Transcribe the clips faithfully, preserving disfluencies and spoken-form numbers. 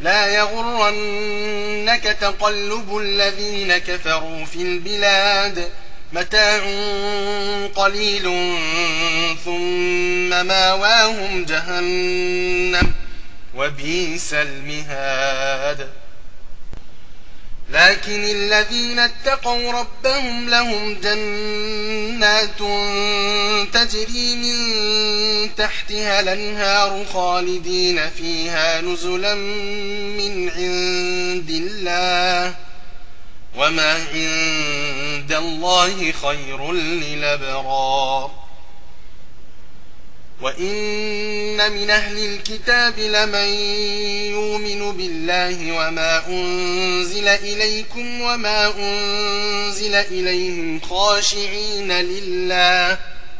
لا يغرنك تقلب الذين كفروا في البلاد متاع قليل ثم ماواهم جهنم وبئس المهاد. لكن الذين اتقوا ربهم لهم جنات تجري من تحتها الأنهار خالدين فيها نزلا من عند الله وما عند الله خير للأبرار. وإن من أهل الكتاب لمن يؤمن بالله وما أنزل إليكم وما أنزل إليهم خاشعين لله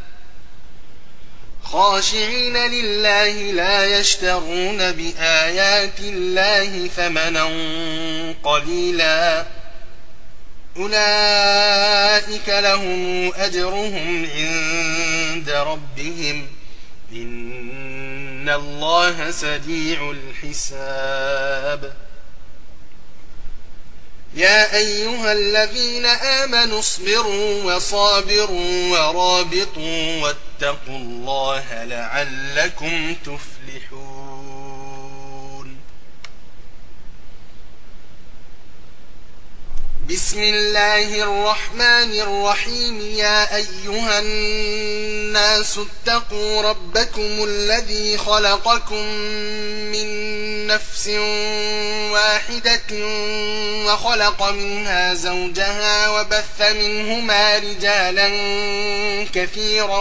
خاشعين لله لا يشترون بآيات الله ثمنا قليلا أولئك لهم أجرهم عند ربهم إن الله سريع الحساب. يا أيها الذين آمنوا اصبروا وصابروا ورابطوا واتقوا الله لعلكم تفلحون. بسم الله الرحمن الرحيم. يا أيها الناس اتقوا ربكم الذي خلقكم من نفس واحدة وخلق منها زوجها وبث منهما رجالا كثيرا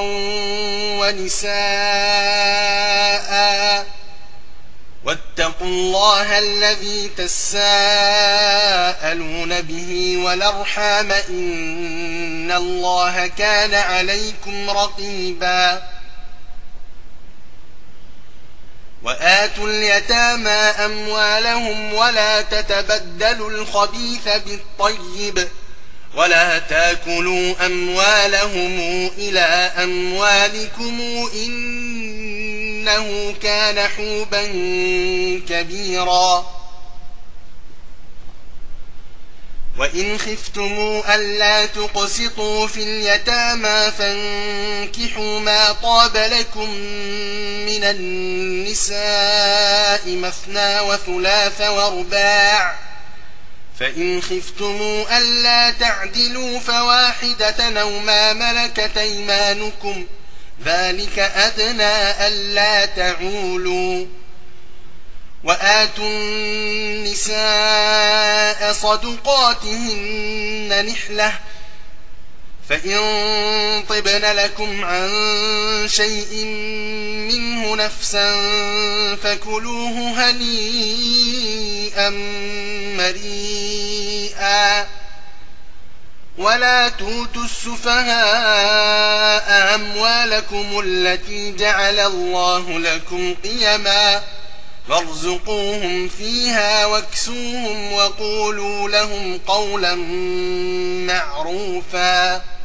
ونساء واتقوا الله الذي تساءلون به والأرحام إن الله كان عليكم رقيبا. وآتوا اليتامى أموالهم ولا تتبدلوا الخبيث بالطيب ولا تاكلوا أموالهم إلى أموالكم إنه كان حوبا كبيرا. وإن خفتموا ألا تقسطوا في اليتامى فانكحوا ما طاب لكم من النساء مثنى وثلاث ورباع فإن خفتموا ألا تعدلوا فواحدة أو ما ملكت أيمانكم ذلك أدنى ألا تعولوا. وآتوا النساء صدقاتهن نحلة فإن طبن لكم عن شيء منه نفسا فكلوه هنيئا مريئا. ولا توتوا السفهاء أموالكم التي جعل الله لكم قيما وارزقوهم فيها واكسوهم وقولوا لهم قولا معروفا.